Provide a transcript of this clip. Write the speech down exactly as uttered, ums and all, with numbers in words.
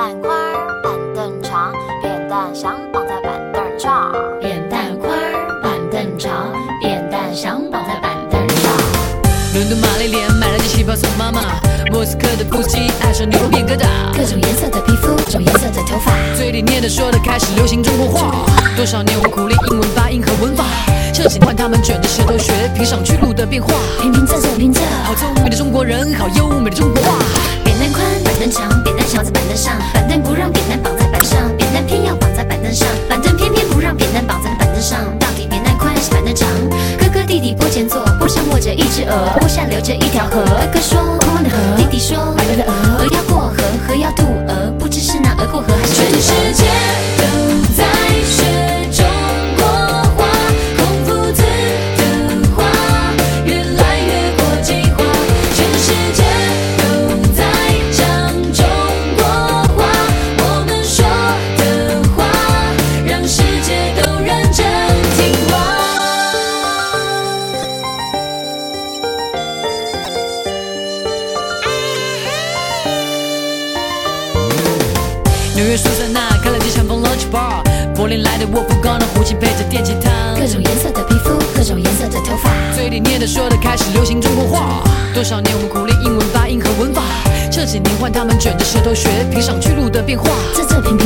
蛋宽，板凳长，扁担想绑在板凳上。 扁担宽，板凳长，扁担想绑在板凳上。 伦敦玛丽莲买了件旗袍送妈妈，莫斯科的夫妻爱上牛肉面疙瘩， 各种颜色的皮肤，种颜色的头发， 嘴里念的说的开始流行中国话。多少年我苦练英文发音和文法，这几年他们卷着舌头学平上去路的变化。 平平仄仄平仄， 好聪明的中国人，好优美的中国话。 扁担宽，板凳长，扁担想在板凳上，板凳不让扁担绑在板上，扁担偏要绑在板凳上，板凳偏偏不让扁担绑在板凳上。到底扁担宽还是板凳长？哥哥弟弟坡前坐，坡上卧着一只鹅，坡下流着一条河。哥哥说宽宽的河，弟弟说白白的鹅，鹅要过河，河要渡鹅，不知是那鹅过河还是全世界都在学中国话，孔夫子的话越来越国际化，全世界都在讲中国话，我们说的话让世界都认真听话。 纽约苏珊娜开了间相逢 lunch bar， 柏林来的沃夫冈的胡琴配着电吉他， 各种颜色的皮肤，各种颜色的头发， 嘴里念的说的开始流行中国话。多少年我们苦练英文发音和文法，这几年换他们卷着舌头学平上去路的变化。 这这平平